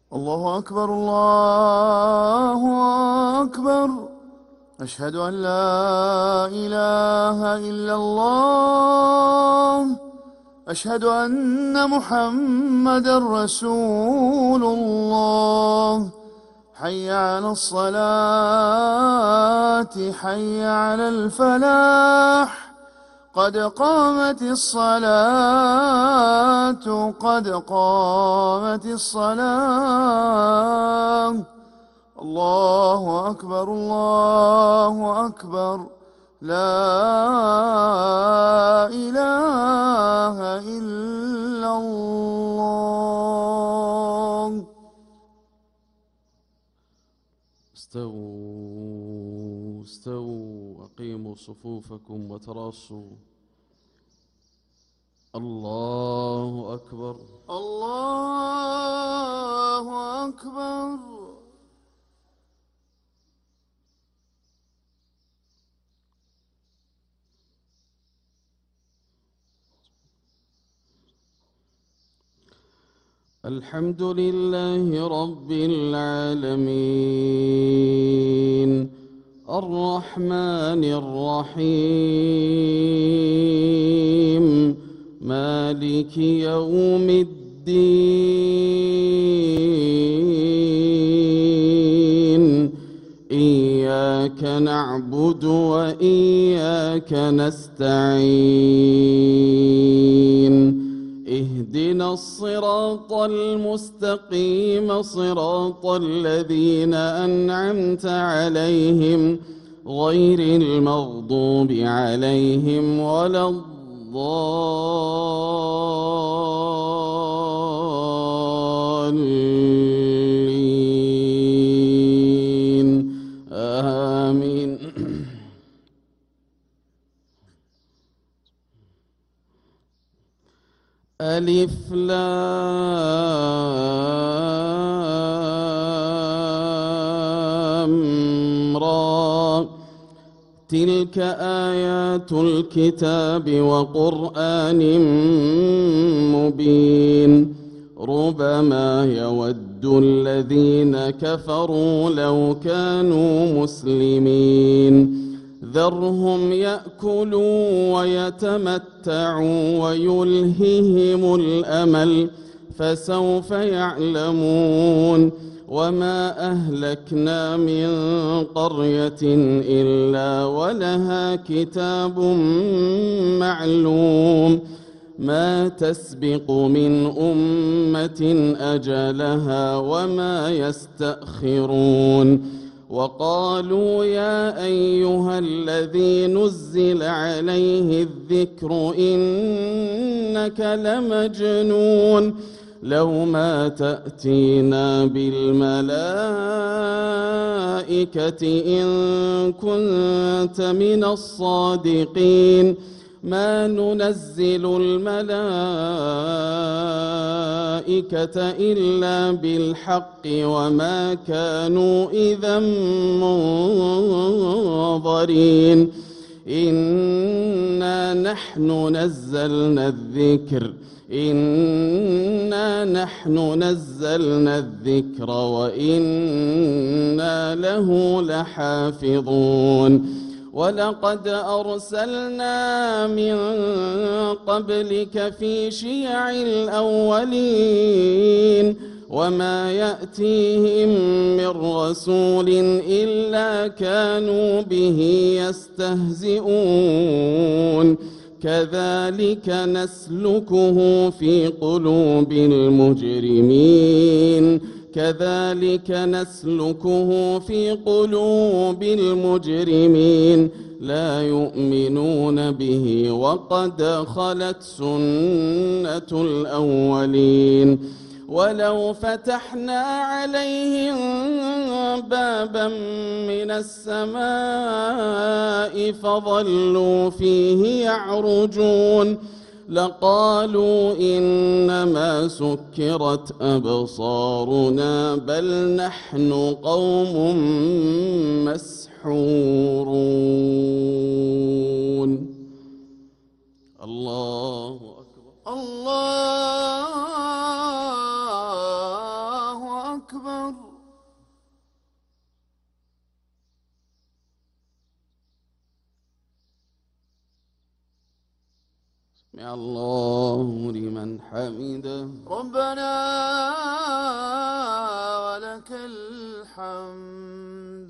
الله أكبر الله أكبر. أشهد أن لا إله إلا الله. أشهد أن محمدا رسول الله. حي على الصلاة حي على الفلاح. قد قامت الصلاة قد قامت الصلاة. الله أكبر الله أكبر. لا إله إلا الله. استووا استووا، أقيموا صفوفكم وتراصوا. الله أكبر الله أكبر. الحمد لله رب العالمين، الرحمن الرحيم، مالك يوم الدين. إياك نعبد وإياك نستعين. اهدنا الصراط المستقيم، صراط الذين أنعمت عليهم غير المغضوب عليهم ولا الضالين. آمين. ألف لام را. تلك آيات الكتاب وقرآن مبين. ربما يود الذين كفروا لو كانوا مسلمين. ذرهم يأكلوا ويتمتعوا ويلههم الأمل، فسوف يعلمون. وما أهلكنا من قرية إلا ولها كتاب معلوم. ما تسبق من أمة أجلها وما يستأخرون. وقالوا يا أيها الذي نزل عليه الذكر إنك لمجنون. لو ما تأتينا بالملائكة إن كنت من الصادقين. ما ننزل الملائكة إلا بالحق وما كانوا إذا منظرين. إنا نحن نزلنا الذكر وإنا له لحافظون. ولقد أرسلنا من قبلك في شيع الأولين. وما يأتيهم من رسول إلا كانوا به يستهزئون. كذلك نسلكه في قلوب المجرمين. لا يؤمنون به وقد خلت سنة الأولين. ولو فتحنا عليهم بابا من السماء فظلوا فيه يعرجون لقالوا إنما سكرت أبصارنا بل نحن قوم مسحورون. الله أكبر. الله أكبر. سمع الله لمن حمده. ربنا ولك الحمد.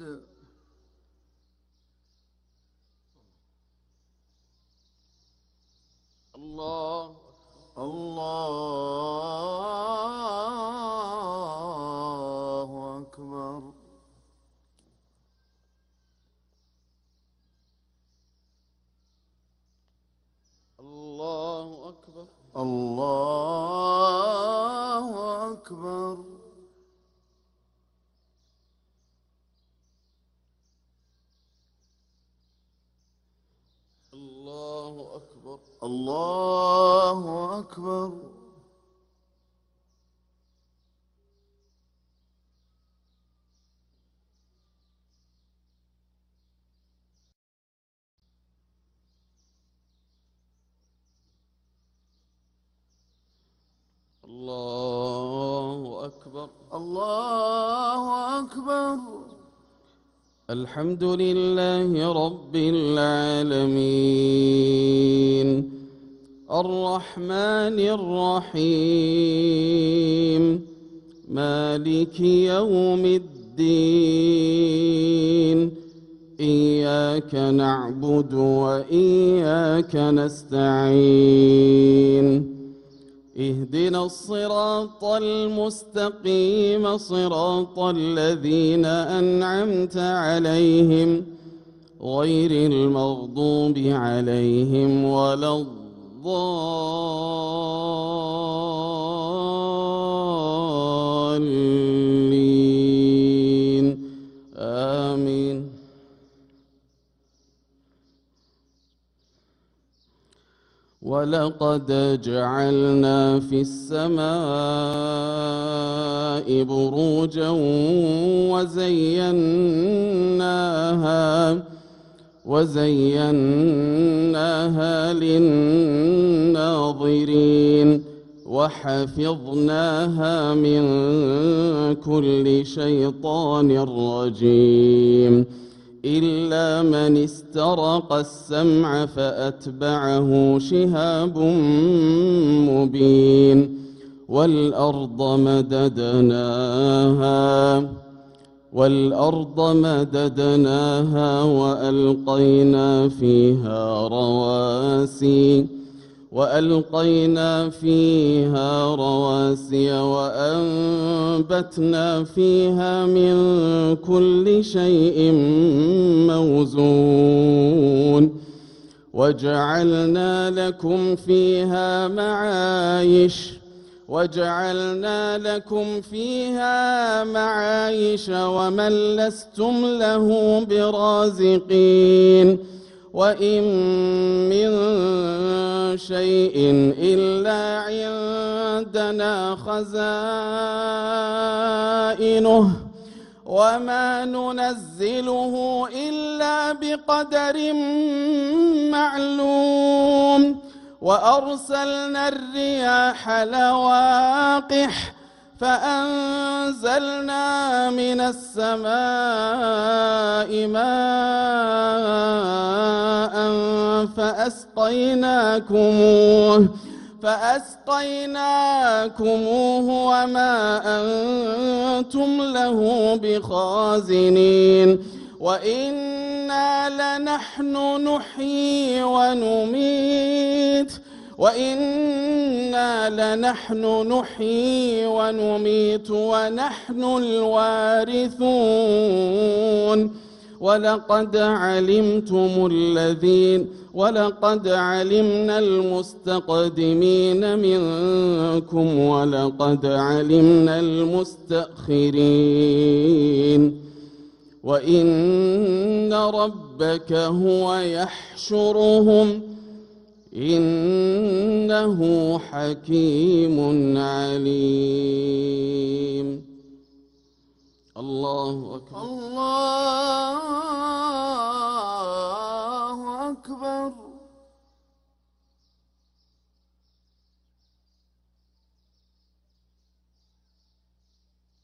الله الله أكبر. الله أكبر. الله أكبر. الله أكبر. الله أكبر. الله أكبر. الله أكبر. الحمد لله رب العالمين الرحمن الرحيم مالك يوم الدين إياك نعبد وإياك نستعين اهدنا الصراط المستقيم صراط الذين أنعمت عليهم غير المغضوب عليهم ولا الضالين آمين. ولقد جعلنا في السماء بروجا وزيناها للناظرين وحفظناها من كل شيطان رجيم إلا من استرق السمع فأتبعه شهاب مبين والأرض مددناها وألقينا فيها رواسي وأنبتنا فيها من كل شيء موزون وجعلنا لكم فيها معايش ومن لستم له برازقين وإن من شيء إلا عندنا خزائنه وما ننزله إلا بقدر معلوم وأرسلنا الرياح لواقح فأنزلنا من السماء ماء فأسقيناكموه وما أنتم له بخازنين وإنا لنحن نحيي ونميت ونحن الوارثون ولقد علمنا المستقدمين منكم ولقد علمنا المستأخرين وإن ربك هو يحشرهم إنه حكيم عليم. الله أكبر. الله